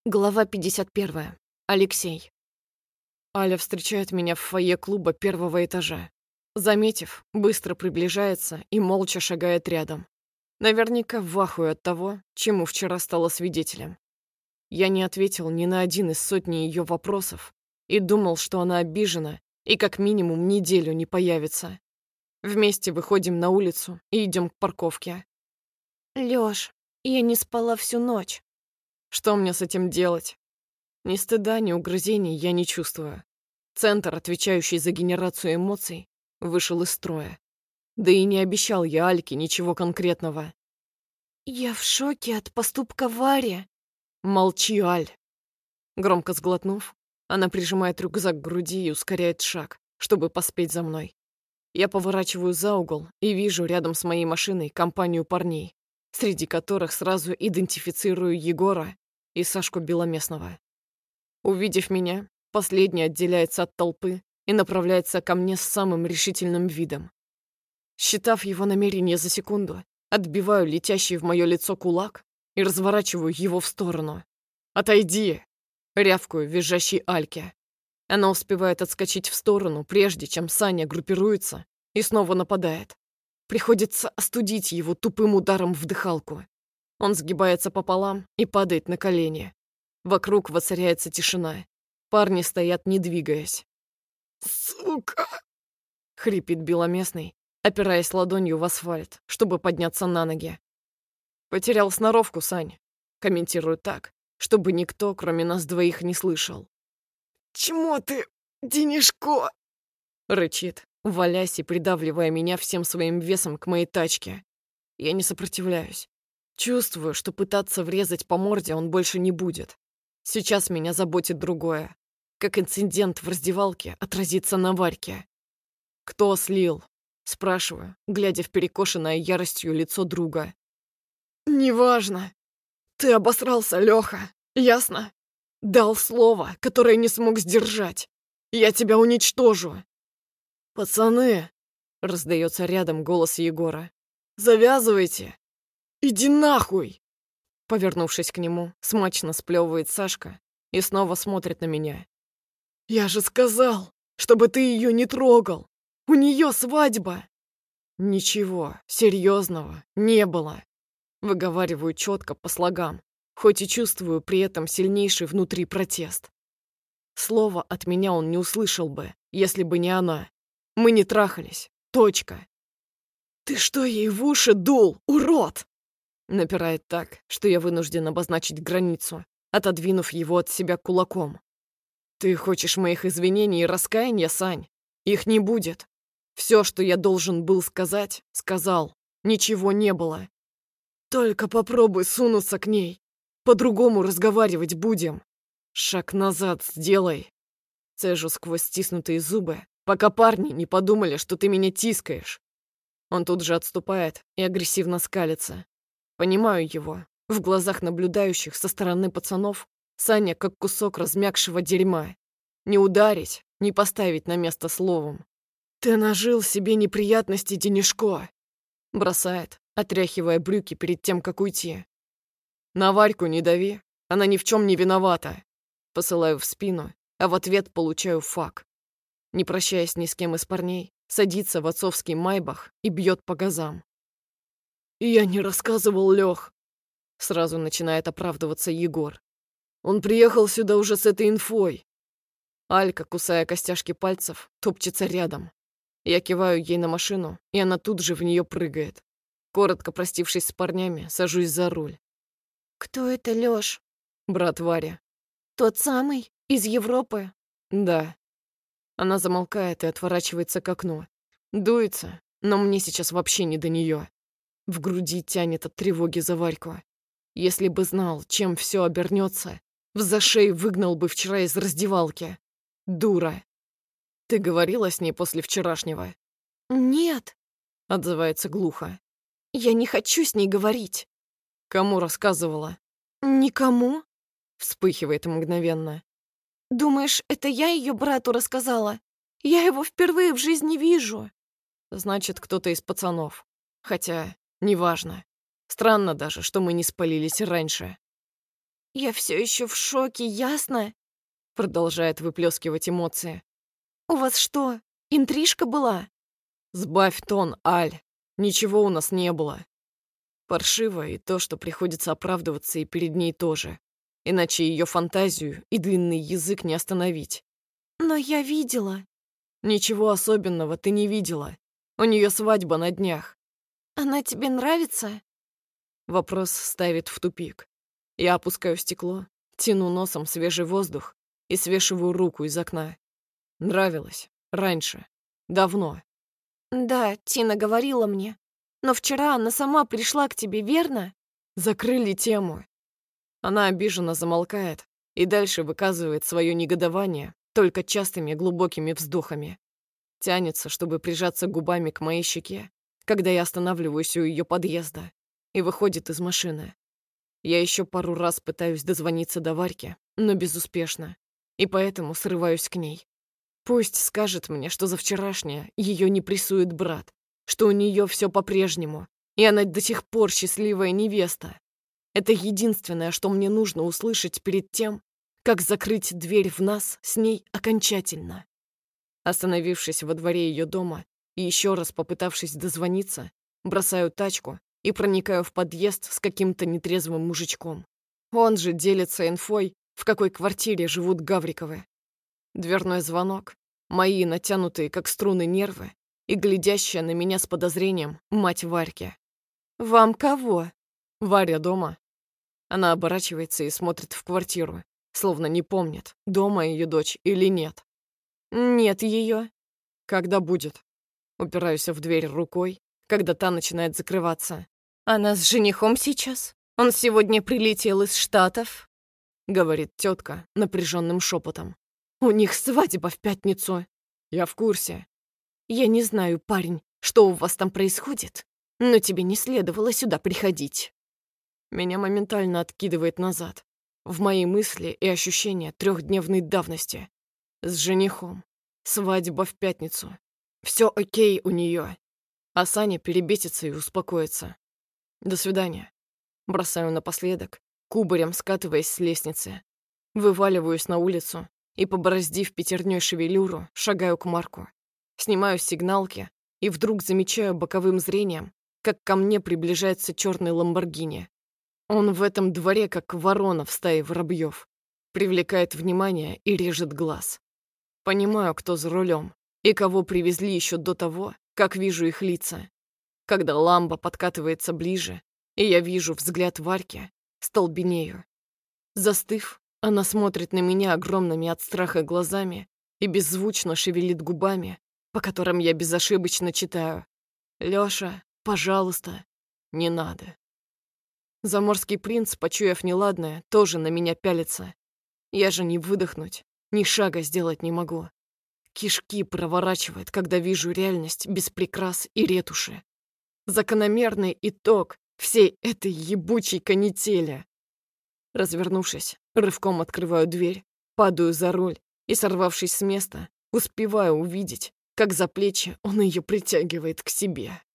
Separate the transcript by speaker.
Speaker 1: Глава 51. Алексей. Аля встречает меня в фойе клуба первого этажа. Заметив, быстро приближается и молча шагает рядом. Наверняка в ахуе от того, чему вчера стала свидетелем. Я не ответил ни на один из сотни ее вопросов и думал, что она обижена и как минимум неделю не появится. Вместе выходим на улицу и идем к парковке.
Speaker 2: Лёш, я не спала всю ночь.
Speaker 1: Что мне с этим делать? Ни стыда, ни угрызений я не чувствую. Центр, отвечающий за генерацию эмоций, вышел из строя. Да и не обещал я Альке ничего конкретного.
Speaker 2: Я в шоке от поступка Вари.
Speaker 1: Молчи, Аль. Громко сглотнув, она прижимает рюкзак к груди и ускоряет шаг, чтобы поспеть за мной. Я поворачиваю за угол и вижу рядом с моей машиной компанию парней, среди которых сразу идентифицирую Егора и Сашку Беломестного. Увидев меня, последний отделяется от толпы и направляется ко мне с самым решительным видом. Считав его намерение за секунду, отбиваю летящий в мое лицо кулак и разворачиваю его в сторону. «Отойди!» — рявкую визжащей Альке. Она успевает отскочить в сторону, прежде чем Саня группируется и снова нападает. Приходится остудить его тупым ударом в дыхалку. Он сгибается пополам и падает на колени. Вокруг воцаряется тишина. Парни стоят, не двигаясь. «Сука!» — хрипит Беломестный, опираясь ладонью в асфальт, чтобы подняться на ноги. «Потерял сноровку, Сань», — комментирую так, чтобы никто, кроме нас двоих, не слышал.
Speaker 2: Чмо ты, денежко?
Speaker 1: Рычит, валясь и придавливая меня всем своим весом к моей тачке. Я не сопротивляюсь. Чувствую, что пытаться врезать по морде он больше не будет. Сейчас меня заботит другое. Как инцидент в раздевалке отразится на Варьке. «Кто слил?» — спрашиваю, глядя в перекошенное яростью лицо друга.
Speaker 2: Неважно. Ты обосрался, Лёха, ясно? Дал слово, которое не смог сдержать. Я тебя уничтожу.
Speaker 1: «Пацаны!» — раздается рядом голос Егора.
Speaker 2: Завязывайте. Иди нахуй.
Speaker 1: Повернувшись к нему, смачно сплевывает Сашка и снова смотрит на меня.
Speaker 2: Я же сказал, чтобы ты ее не трогал. У нее свадьба.
Speaker 1: Ничего серьезного не было. Выговариваю четко по слогам, хоть и чувствую при этом сильнейший внутри протест. Слова от меня он не услышал бы, если бы не она. Мы не трахались. Точка.
Speaker 2: Ты что ей в уши дул, урод?
Speaker 1: Напирает так, что я вынужден обозначить границу, отодвинув его от себя кулаком. Ты хочешь моих извинений и раскаяния, Сань? Их не будет. Все, что я должен был сказать, сказал. Ничего не было.
Speaker 2: Только попробуй сунуться к ней. По-другому разговаривать будем.
Speaker 1: Шаг назад сделай. Цежу сквозь стиснутые зубы, пока парни не подумали, что ты меня тискаешь. Он тут же отступает и агрессивно скалится. Понимаю его. В глазах наблюдающих со стороны пацанов Саня как кусок размякшего дерьма. Не ударить, не поставить на место словом.
Speaker 2: Ты нажил себе неприятности, денежко.
Speaker 1: Бросает, отряхивая брюки перед тем, как уйти. На Варьку не дави, она ни в чем не виновата. Посылаю в спину, а в ответ получаю фак. Не прощаясь ни с кем из парней, садится в отцовский майбах и бьет по газам.
Speaker 2: Я не рассказывал, Лёх.
Speaker 1: Сразу начинает оправдываться Егор.
Speaker 2: Он приехал сюда уже с этой инфой.
Speaker 1: Алька, кусая костяшки пальцев, топчется рядом. Я киваю ей на машину, и она тут же в нее прыгает. Коротко простившись с парнями, сажусь за руль.
Speaker 2: Кто это, Лёш?
Speaker 1: Брат Варя.
Speaker 2: Тот самый? Из Европы?
Speaker 1: Да. Она замолкает и отворачивается к окну. Дуется, но мне сейчас вообще не до нее. В груди тянет от тревоги за Варьку. Если бы знал, чем все обернется, в зашей выгнал бы вчера из раздевалки. Дура. Ты говорила с ней после вчерашнего?
Speaker 2: Нет,
Speaker 1: Отзывается глухо.
Speaker 2: я не хочу с ней говорить.
Speaker 1: Кому рассказывала?
Speaker 2: Никому?
Speaker 1: Вспыхивает мгновенно.
Speaker 2: Думаешь, это я ее брату рассказала? Я его впервые в жизни вижу.
Speaker 1: Значит, кто-то из пацанов. Хотя, неважно. Странно даже, что мы не спалились раньше.
Speaker 2: Я все еще в шоке, ясно?
Speaker 1: Продолжает выплескивать эмоции.
Speaker 2: У вас что, интрижка была?
Speaker 1: Сбавь тон, Аль. Ничего у нас не было. Паршиво и то, что приходится оправдываться и перед ней тоже. Иначе ее фантазию и длинный язык не остановить.
Speaker 2: Но я видела.
Speaker 1: Ничего особенного ты не видела. У нее свадьба на днях.
Speaker 2: Она тебе нравится?
Speaker 1: Вопрос ставит в тупик. Я опускаю стекло, тяну носом свежий воздух и свешиваю руку из окна. Нравилось. Раньше. Давно.
Speaker 2: Да, Тина говорила мне. Но вчера она сама пришла к тебе, верно?
Speaker 1: Закрыли тему. Она обиженно замолкает и дальше выказывает свое негодование только частыми глубокими вздохами. Тянется, чтобы прижаться губами к моей щеке, когда я останавливаюсь у ее подъезда, и выходит из машины. Я еще пару раз пытаюсь дозвониться до Варьки, но безуспешно, и поэтому срываюсь к ней. Пусть скажет мне, что за вчерашнее ее не прессует брат, что у нее все по-прежнему, и она до сих пор счастливая невеста. Это единственное, что мне нужно услышать перед тем, как закрыть дверь в нас с ней окончательно. Остановившись во дворе ее дома и еще раз попытавшись дозвониться, бросаю тачку и проникаю в подъезд с каким-то нетрезвым мужичком. Он же делится инфой, в какой квартире живут Гавриковы. Дверной звонок, мои натянутые как струны нервы и глядящая на меня с подозрением мать Варьки.
Speaker 2: Вам кого?
Speaker 1: Варя дома. Она оборачивается и смотрит в квартиру, словно не помнит, дома ее дочь или нет.
Speaker 2: Нет ее.
Speaker 1: Когда будет? Упираюсь в дверь рукой, когда та начинает закрываться.
Speaker 2: Она с женихом сейчас? Он сегодня прилетел из Штатов?
Speaker 1: Говорит тетка напряженным шепотом.
Speaker 2: У них свадьба в пятницу.
Speaker 1: Я в курсе.
Speaker 2: Я не знаю, парень, что у вас там происходит, но тебе не следовало сюда приходить.
Speaker 1: Меня моментально откидывает назад. В мои мысли и ощущения трехдневной давности. С женихом. Свадьба в пятницу. Все окей у нее. А Саня перебесится и успокоится. До свидания. Бросаю напоследок, кубарем скатываясь с лестницы. Вываливаюсь на улицу и, побороздив пятерней шевелюру, шагаю к Марку. Снимаю с сигналки и вдруг замечаю боковым зрением, как ко мне приближается черный ламборгини. Он в этом дворе, как ворона в стае воробьев. Привлекает внимание и режет глаз. Понимаю, кто за рулем и кого привезли еще до того, как вижу их лица. Когда ламбо подкатывается ближе, и я вижу взгляд Варьки, столбенею. Застыв, она смотрит на меня огромными от страха глазами и беззвучно шевелит губами, по которым я безошибочно читаю: «Лёша, пожалуйста, не надо». Заморский принц, почуяв неладное, тоже на меня пялится. Я же ни выдохнуть, ни шага сделать не могу. Кишки проворачивает, когда вижу реальность без прикрас и ретуши. Закономерный итог всей этой ебучей канители. Развернувшись, рывком открываю дверь, падаю за руль и, сорвавшись с места, успеваю увидеть, как за плечи он ее притягивает к себе.